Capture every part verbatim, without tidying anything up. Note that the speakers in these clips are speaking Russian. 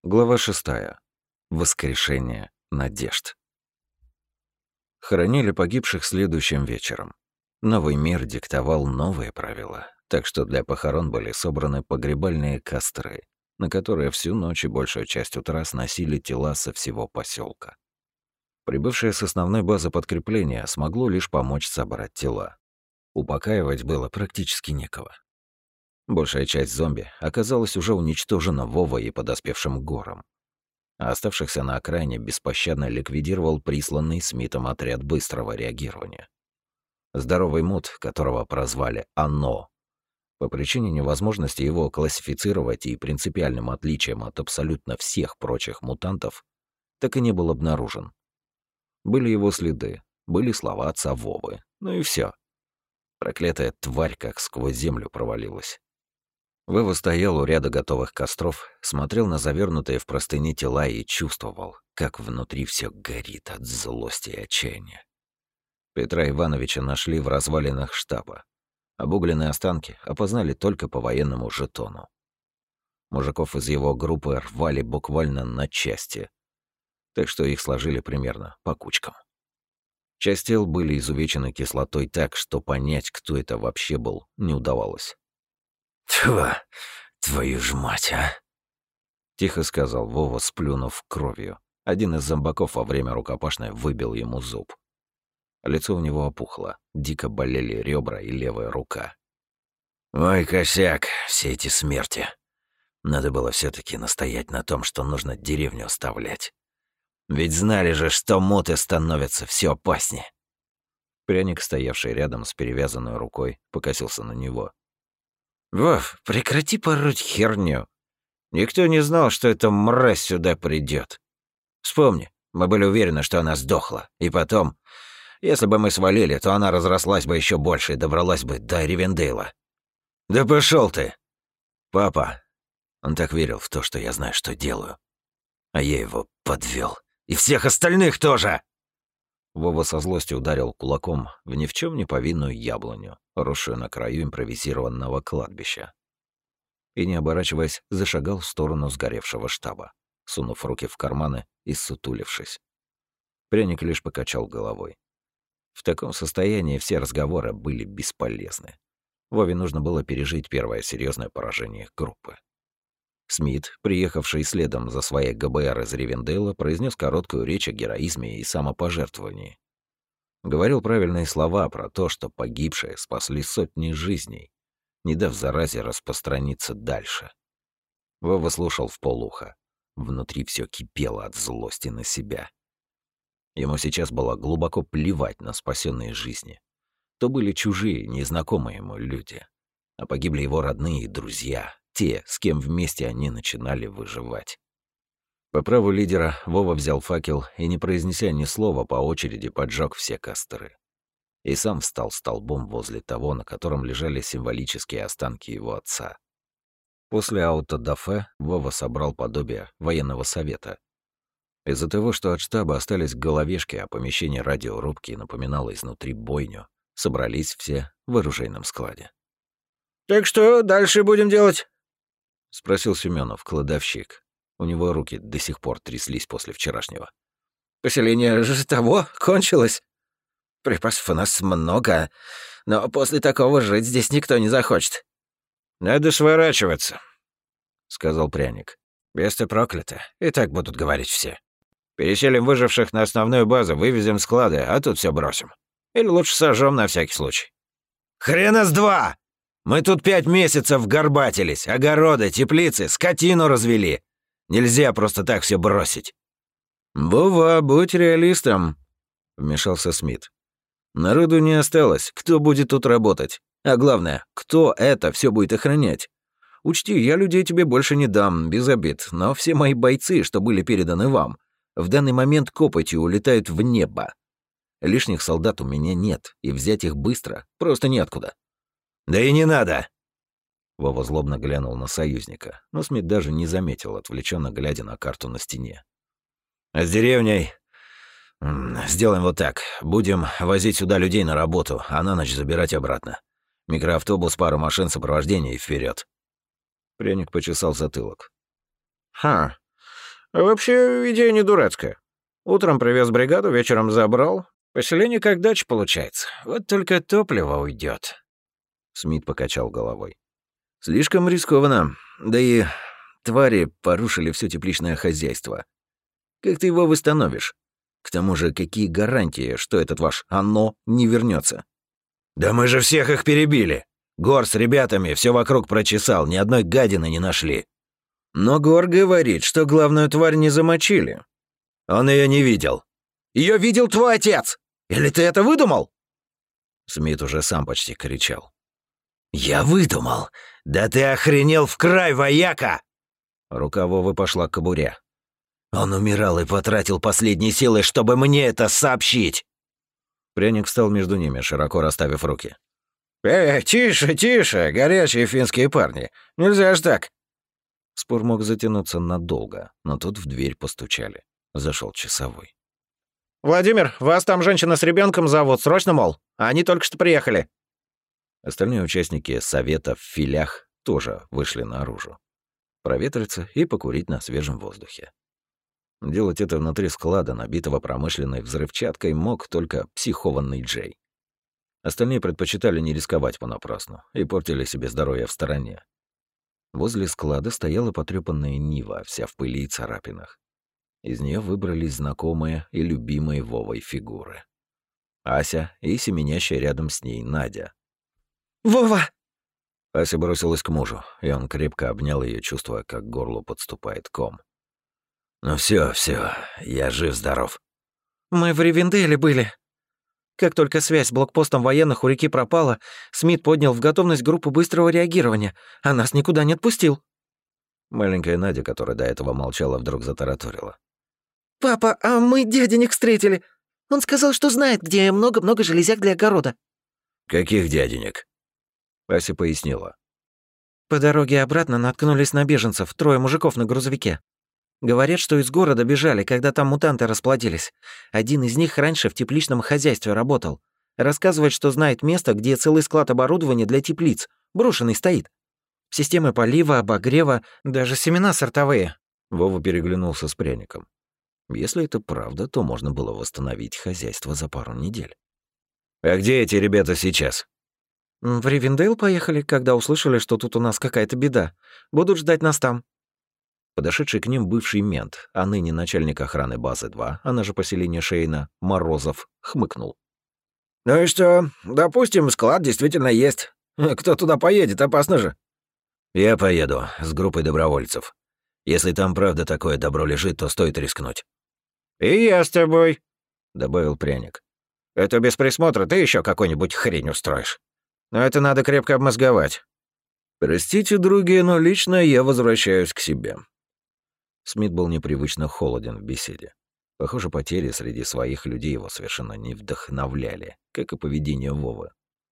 Глава шестая. Воскрешение надежд. Хоронили погибших следующим вечером. Новый мир диктовал новые правила, так что для похорон были собраны погребальные костры, на которые всю ночь и большую часть утра сносили тела со всего поселка. Прибывшее с основной базы подкрепление смогло лишь помочь собрать тела. Упокаивать было практически некого. Большая часть зомби оказалась уже уничтожена Вовой и подоспевшим гором, а оставшихся на окраине беспощадно ликвидировал присланный Смитом отряд быстрого реагирования. Здоровый мут, которого прозвали «Оно», по причине невозможности его классифицировать и принципиальным отличием от абсолютно всех прочих мутантов, так и не был обнаружен. Были его следы, были слова отца Вовы, ну и все. Проклятая тварь как сквозь землю провалилась. Вова стоял у ряда готовых костров, смотрел на завернутые в простыни тела и чувствовал, как внутри все горит от злости и отчаяния. Петра Ивановича нашли в развалинах штаба. Обугленные останки опознали только по военному жетону. Мужиков из его группы рвали буквально на части, так что их сложили примерно по кучкам. Часть тел были изувечены кислотой так, что понять, кто это вообще был, не удавалось. «Тьфу, твою ж мать, а!» Тихо сказал Вова, сплюнув кровью. Один из зомбаков во время рукопашной выбил ему зуб. Лицо у него опухло, дико болели ребра и левая рука. «Ой, косяк, все эти смерти. Надо было все таки настоять на том, что нужно деревню оставлять. Ведь знали же, что муты становятся все опаснее». Пряник, стоявший рядом с перевязанной рукой, покосился на него. «Вов, прекрати пороть херню. Никто не знал, что эта мразь сюда придет. Вспомни, мы были уверены, что она сдохла. И потом, если бы мы свалили, то она разрослась бы еще больше и добралась бы до Ривендейла. Да пошел ты!» «Папа, он так верил в то, что я знаю, что делаю. А я его подвел. И всех остальных тоже!» Вова со злостью ударил кулаком в ни в чем не повинную яблоню, росшую на краю импровизированного кладбища. И, не оборачиваясь, зашагал в сторону сгоревшего штаба, сунув руки в карманы и сутулившись. Пряник лишь покачал головой. В таком состоянии все разговоры были бесполезны. Вове нужно было пережить первое серьезное поражение их группы. Смит, приехавший следом за своей ГБР из Ривендейла, произнес короткую речь о героизме и самопожертвовании. Говорил правильные слова про то, что погибшие спасли сотни жизней, не дав заразе распространиться дальше. Вова слушал вполуха. Внутри все кипело от злости на себя. Ему сейчас было глубоко плевать на спасенные жизни. То были чужие, незнакомые ему люди, а погибли его родные и друзья, те, с кем вместе они начинали выживать. По праву лидера Вова взял факел и, не произнеся ни слова, по очереди поджег все костры. И сам встал столбом возле того, на котором лежали символические останки его отца. После аутодафе Вова собрал подобие военного совета. Из-за того, что от штаба остались головешки, а помещение радиорубки напоминало изнутри бойню, собрались все в оружейном складе. «Так что дальше будем делать?» — спросил Семёнов, кладовщик. У него руки до сих пор тряслись после вчерашнего. «Поселение же того кончилось. Припасов у нас много, но после такого жить здесь никто не захочет». «Надо сворачиваться», — сказал Пряник. «Место проклято, и так будут говорить все. Переселим выживших на основную базу, вывезем склады, а тут все бросим. Или лучше сожжем на всякий случай». «Хрена с два! Мы тут пять месяцев горбатились, огороды, теплицы, скотину развели. Нельзя просто так все бросить». «Вова, будь реалистом», — вмешался Смит. «Народу не осталось. Кто будет тут работать? А главное, кто это все будет охранять? Учти, я людей тебе больше не дам, без обид, но все мои бойцы, что были переданы вам, в данный момент копотью улетают в небо. Лишних солдат у меня нет, и взять их быстро просто неоткуда». «Да и не надо!» Вова злобно глянул на союзника, но Смит даже не заметил, отвлеченно глядя на карту на стене. «А с деревней сделаем вот так. Будем возить сюда людей на работу, а на ночь забирать обратно. Микроавтобус, пару машин сопровождения и вперед. Пряник почесал затылок. «Ха, А вообще, идея не дурацкая. Утром привез бригаду, вечером забрал. Поселение как дача получается. Вот только топливо уйдет. Смит покачал головой. Слишком рискованно. Да и твари порушили все тепличное хозяйство. Как ты его восстановишь? К тому же, какие гарантии, что этот ваш «оно» не вернется? Да мы же всех их перебили. Гор с ребятами все вокруг прочесал, ни одной гадины не нашли. Но Гор говорит, что главную тварь не замочили. Он ее не видел. Ее видел твой отец! Или ты это выдумал? Смит уже сам почти кричал. «Я выдумал! Да ты охренел в край, вояка!» Рука Вовы пошла к кобуре. «Он умирал и потратил последние силы, чтобы мне это сообщить!» Пряник встал между ними, широко расставив руки. «Эй, тише, тише, горячие финские парни! Нельзя ж так!» Спор мог затянуться надолго, но тут в дверь постучали. Зашел часовой. «Владимир, вас там женщина с ребенком зовут, срочно, мол. Они только что приехали». Остальные участники совета в филях тоже вышли наружу. Проветриться и покурить на свежем воздухе. Делать это внутри склада, набитого промышленной взрывчаткой, мог только психованный Джей. Остальные предпочитали не рисковать понапрасну и портили себе здоровье в стороне. Возле склада стояла потрёпанная Нива, вся в пыли и царапинах. Из нее выбрались знакомые и любимые Вовой фигуры. Ася и семенящая рядом с ней Надя. «Вова!» Ася бросилась к мужу, и он крепко обнял ее, чувствуя, как к горлу подступает ком. «Ну все, все, я жив-здоров». «Мы в Ривенделе были. Как только связь с блокпостом военных у реки пропала, Смит поднял в готовность группу быстрого реагирования, а нас никуда не отпустил». Маленькая Надя, которая до этого молчала, вдруг затараторила. «Папа, а мы дяденек встретили. Он сказал, что знает, где много-много железяк для огорода». «Каких дяденек?» Ася пояснила. «По дороге обратно наткнулись на беженцев, трое мужиков на грузовике. Говорят, что из города бежали, когда там мутанты расплодились. Один из них раньше в тепличном хозяйстве работал. Рассказывает, что знает место, где целый склад оборудования для теплиц, брошенный стоит. Системы полива, обогрева, даже семена сортовые». Вова переглянулся с пряником. Если это правда, то можно было восстановить хозяйство за пару недель. «А где эти ребята сейчас?» «В Ривенделл поехали, когда услышали, что тут у нас какая-то беда. Будут ждать нас там». Подошедший к ним бывший мент, а ныне начальник охраны базы два, она же поселение Шейна, Морозов, хмыкнул. «Ну и что? Допустим, склад действительно есть. Кто туда поедет, опасно же». «Я поеду с группой добровольцев. Если там правда такое добро лежит, то стоит рискнуть». «И я с тобой», — добавил пряник. «Это без присмотра ты еще какой-нибудь хрень устроишь. Но это надо крепко обмозговать». «Простите, другие, но лично я возвращаюсь к себе». Смит был непривычно холоден в беседе. Похоже, потери среди своих людей его совершенно не вдохновляли, как и поведение Вовы.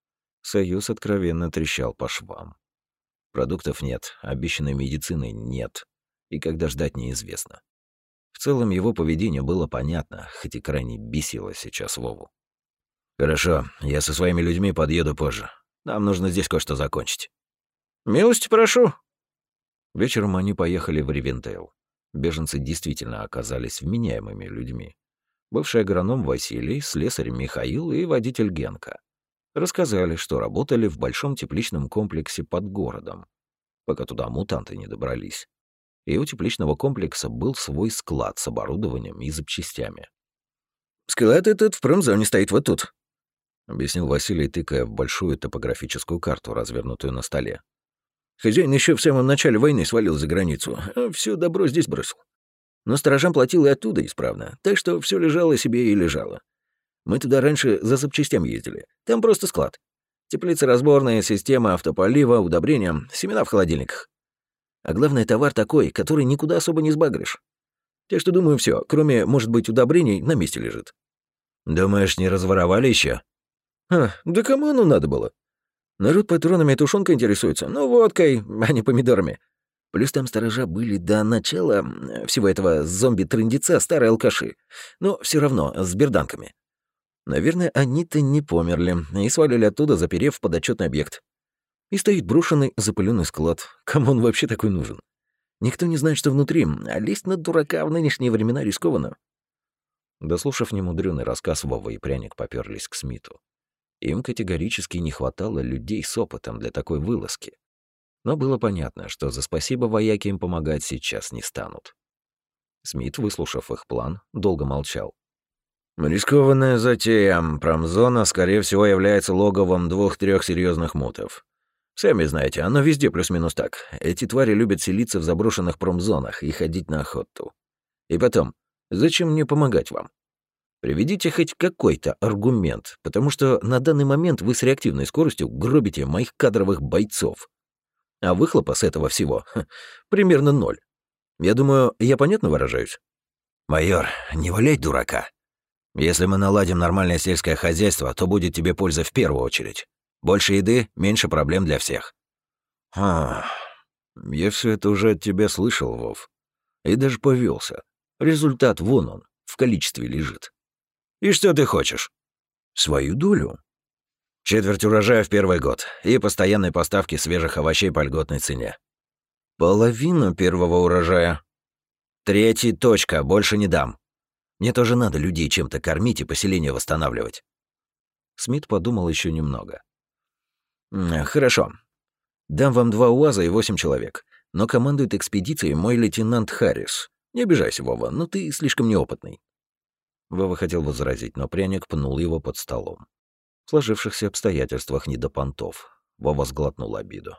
Союз откровенно трещал по швам. Продуктов нет, обещанной медицины нет, и когда ждать неизвестно. В целом его поведение было понятно, хоть и крайне бесило сейчас Вову. «Хорошо, я со своими людьми подъеду позже. Нам нужно здесь кое-что закончить». «Милости прошу». Вечером они поехали в Ривенделл. Беженцы действительно оказались вменяемыми людьми. Бывший агроном Василий, слесарь Михаил и водитель Генка. Рассказали, что работали в большом тепличном комплексе под городом, пока туда мутанты не добрались. И у тепличного комплекса был свой склад с оборудованием и запчастями. «Склад этот в промзоне стоит вот тут», — объяснил Василий, тыкая в большую топографическую карту, развернутую на столе. «Хозяин еще в самом начале войны свалил за границу, а все добро здесь бросил. Но сторожам платил и оттуда исправно, так что все лежало себе и лежало. Мы туда раньше за запчастями ездили, там просто склад. Теплица разборная, система автополива, удобрения, семена в холодильниках. А главное, товар такой, который никуда особо не сбагришь. Так что, думаю, все, кроме, может быть, удобрений, на месте лежит». «Думаешь, не разворовали еще? «А, да кому оно надо было? Народ патронами и тушенкой интересуется, ну, водкой, а не помидорами. Плюс там сторожа были до начала всего этого зомби-трындеца старые алкаши. Но все равно, с берданками. Наверное, они-то не померли и свалили оттуда, заперев в подотчетный объект. И стоит брошенный, запыленный склад. Кому он вообще такой нужен? Никто не знает, что внутри, а лезть на дурака в нынешние времена рискованно». Дослушав немудрёный рассказ, Вова и Пряник попёрлись к Смиту. Им категорически не хватало людей с опытом для такой вылазки. Но было понятно, что за спасибо вояки им помогать сейчас не станут. Смит, выслушав их план, долго молчал. «Рискованная затея. Промзона, скорее всего, является логовом двух-трех серьезных мутов. Сами знаете, оно везде плюс-минус так. Эти твари любят селиться в заброшенных промзонах и ходить на охоту. И потом, зачем мне помогать вам? Приведите хоть какой-то аргумент, потому что на данный момент вы с реактивной скоростью гробите моих кадровых бойцов. А выхлопа с этого всего ха, примерно ноль. Я думаю, я понятно выражаюсь?» «Майор, не валяй дурака. Если мы наладим нормальное сельское хозяйство, то будет тебе польза в первую очередь. Больше еды, меньше проблем для всех». А, я все это уже от тебя слышал, Вов. И даже повелся. Результат вон он, в количестве лежит. И что ты хочешь? Свою долю? Четверть урожая в первый год и постоянные поставки свежих овощей по льготной цене. Половину первого урожая. Третий точка, больше не дам. Мне тоже надо людей чем-то кормить и поселение восстанавливать. Смит подумал еще немного. «Хорошо. Дам вам два УАЗа и восемь человек. Но командует экспедицией мой лейтенант Харрис. Не обижайся, Вова, но ты слишком неопытный». Вова хотел возразить, но Пряник пнул его под столом. В сложившихся обстоятельствах не до понтов. Вова сглотнул обиду.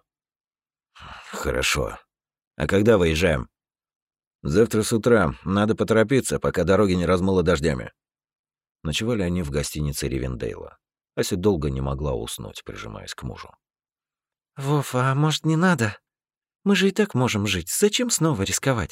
«Хорошо. А когда выезжаем?» «Завтра с утра. Надо поторопиться, пока дороги не размыло дождями». Ночевали они в гостинице Ривендейла. Ася долго не могла уснуть, прижимаясь к мужу. «Вов, а может, не надо? Мы же и так можем жить. Зачем снова рисковать?»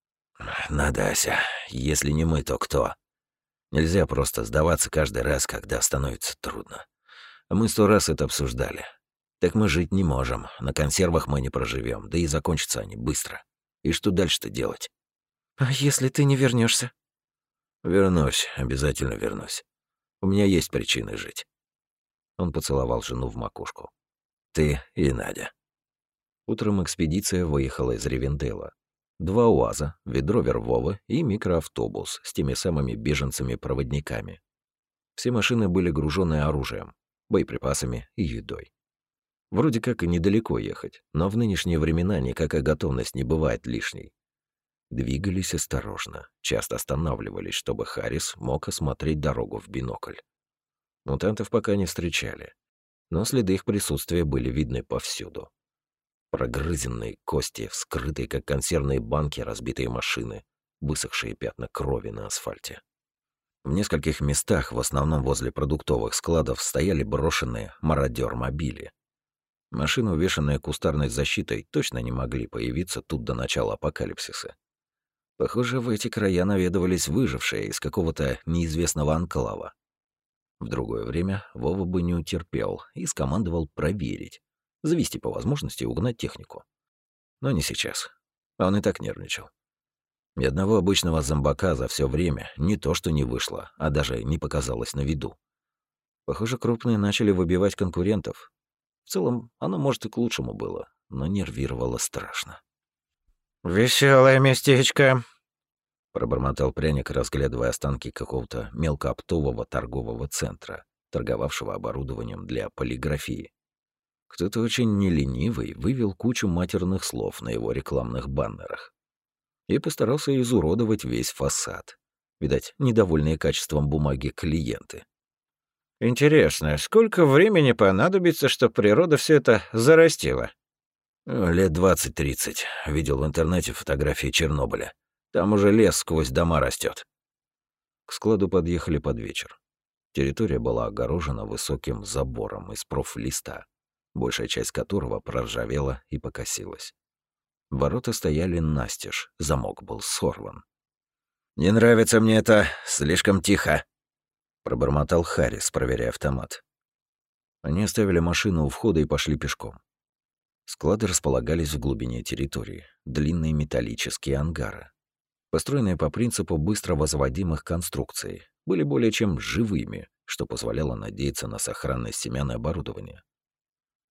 «Надо, Ася. Если не мы, то кто? Нельзя просто сдаваться каждый раз, когда становится трудно. Мы сто раз это обсуждали. Так мы жить не можем. На консервах мы не проживем, да и закончатся они быстро. И что дальше-то делать?» «А если ты не вернешься? «Вернусь, обязательно вернусь. У меня есть причины жить». Он поцеловал жену в макушку. «Ты и Надя». Утром экспедиция выехала из Ривендейла. Два УАЗа, ведровер Вовы и микроавтобус с теми самыми беженцами-проводниками. Все машины были гружены оружием, боеприпасами и едой. Вроде как и недалеко ехать, но в нынешние времена никакая готовность не бывает лишней. Двигались осторожно, часто останавливались, чтобы Харрис мог осмотреть дорогу в бинокль. Мутантов пока не встречали, но следы их присутствия были видны повсюду. Прогрызенные кости, вскрытые как консервные банки, разбитые машины, высохшие пятна крови на асфальте. В нескольких местах, в основном возле продуктовых складов, стояли брошенные мародер-мобили. Машины, увешанные кустарной защитой, точно не могли появиться тут до начала апокалипсиса. Похоже, в эти края наведывались выжившие из какого-то неизвестного анклава. В другое время Вова бы не утерпел и скомандовал проверить, завести по возможности и угнать технику. Но не сейчас. Он и так нервничал. Ни одного обычного зомбака за все время не то что не вышло, а даже не показалось на виду. Похоже, крупные начали выбивать конкурентов. В целом, оно, может, и к лучшему было, но нервировало страшно. «Веселое местечко», — пробормотал Пряник, разглядывая останки какого-то мелкооптового торгового центра, торговавшего оборудованием для полиграфии. Кто-то очень неленивый вывел кучу матерных слов на его рекламных баннерах и постарался изуродовать весь фасад. Видать, недовольные качеством бумаги клиенты. «Интересно, сколько времени понадобится, чтобы природа все это зарастила?» «Лет двадцать-тридцать. Видел в интернете фотографии Чернобыля. Там уже лес сквозь дома растет. К складу подъехали под вечер. Территория была огорожена высоким забором из профлиста, большая часть которого проржавела и покосилась. Ворота стояли настежь, замок был сорван. «Не нравится мне это, слишком тихо», — пробормотал Харрис, проверяя автомат. Они оставили машину у входа и пошли пешком. Склады располагались в глубине территории, длинные металлические ангары. Построенные по принципу быстро возводимых конструкций, были более чем живыми, что позволяло надеяться на сохранность семян и оборудования.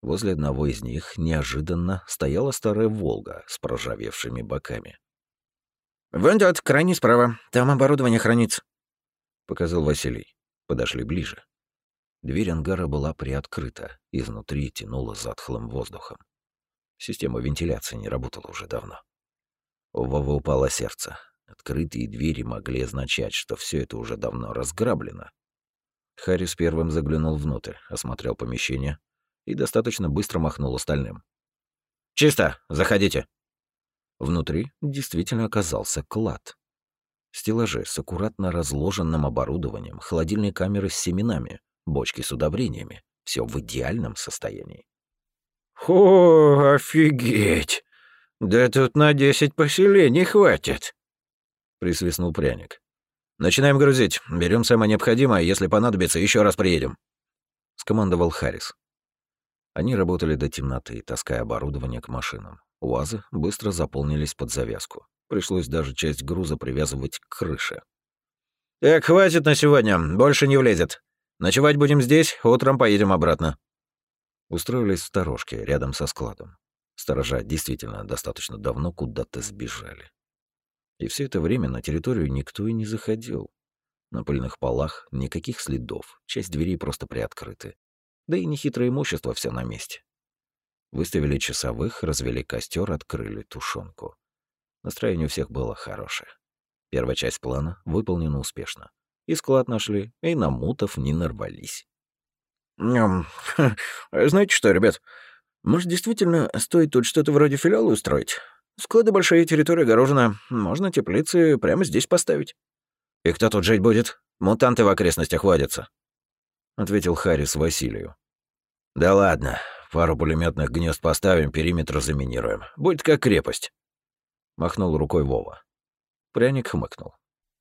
Возле одного из них неожиданно стояла старая «Волга» с проржавевшими боками. «Вон тот, крайний справа. Там оборудование хранится», — показал Василий. Подошли ближе. Дверь ангара была приоткрыта, изнутри тянуло затхлым воздухом. Система вентиляции не работала уже давно. У Вовы упало сердце. Открытые двери могли означать, что все это уже давно разграблено. Харрис первым заглянул внутрь, осмотрел помещение и достаточно быстро махнул остальным. «Чисто, заходите». Внутри действительно оказался клад. Стеллажи с аккуратно разложенным оборудованием, холодильные камеры с семенами, бочки с удобрениями. Все в идеальном состоянии. «О, офигеть! Да тут на десять поселений хватит!» — присвистнул пряник. «Начинаем грузить. Берем самое необходимое, если понадобится, еще раз приедем», — скомандовал Харрис. Они работали до темноты, таская оборудование к машинам. УАЗы быстро заполнились под завязку. Пришлось даже часть груза привязывать к крыше. «Так, хватит на сегодня, больше не влезет. Ночевать будем здесь, утром поедем обратно». Устроились в сторожке, рядом со складом. Сторожа действительно достаточно давно куда-то сбежали. И все это время на территорию никто и не заходил. На пыльных полах никаких следов, часть дверей просто приоткрыты. Да и нехитрое имущество все на месте. Выставили часовых, развели костер, открыли тушенку. Настроение у всех было хорошее. Первая часть плана выполнена успешно. И склад нашли, и на мутов не нарвались. «Знаете что, ребят, может, действительно стоит тут что-то вроде филиала устроить? Склады большие, территория огорожена, можно теплицы прямо здесь поставить». «И кто тут жить будет? Мутанты в окрестностях водятся», — ответил Харрис Василию. «Да ладно, пару пулеметных гнезд поставим, периметр заминируем. Будет как крепость», — махнул рукой Вова. Пряник хмыкнул.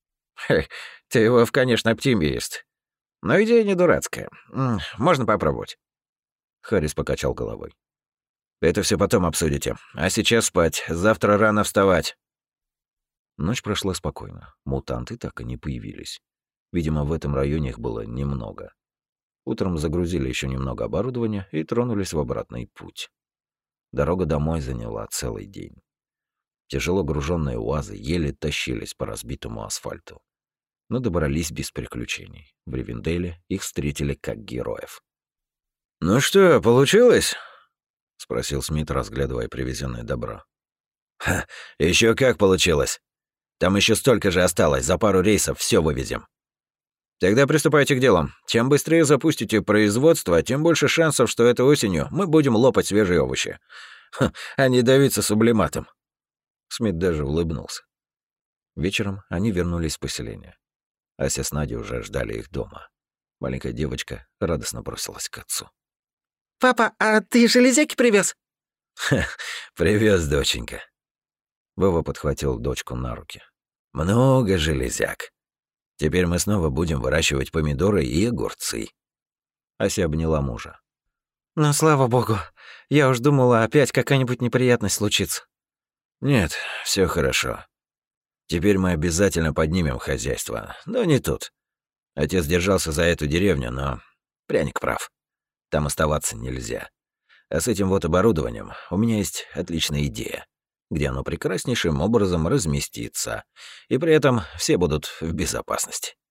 «Ты, Вов, конечно, оптимист. Но идея не дурацкая. Можно попробовать». Харрис покачал головой. «Это все потом обсудите. А сейчас спать. Завтра рано вставать». Ночь прошла спокойно. Мутанты так и не появились. Видимо, в этом районе их было немного. Утром загрузили еще немного оборудования и тронулись в обратный путь. Дорога домой заняла целый день. Тяжело груженные УАЗы еле тащились по разбитому асфальту. Но добрались без приключений. В Ривенделе их встретили как героев. «Ну что, получилось?» — спросил Смит, разглядывая привезенное добро. «Ха, еще как получилось. Там еще столько же осталось, за пару рейсов все вывезем». «Тогда приступайте к делу. Чем быстрее запустите производство, тем больше шансов, что этой осенью мы будем лопать свежие овощи. Ха, а не давиться сублиматом». Смит даже улыбнулся. Вечером они вернулись в поселение. Ася с Надей уже ждали их дома. Маленькая девочка радостно бросилась к отцу. «Папа, а ты железяки привез?» «Привез, доченька». Вова подхватил дочку на руки. «Много железяк. Теперь мы снова будем выращивать помидоры и огурцы». Ася обняла мужа. «Ну, слава богу. Я уж думала, опять какая-нибудь неприятность случится». «Нет, все хорошо. Теперь мы обязательно поднимем хозяйство, но не тут. Отец держался за эту деревню, но пряник прав. Там оставаться нельзя. А с этим вот оборудованием у меня есть отличная идея, где оно прекраснейшим образом разместится, и при этом все будут в безопасности».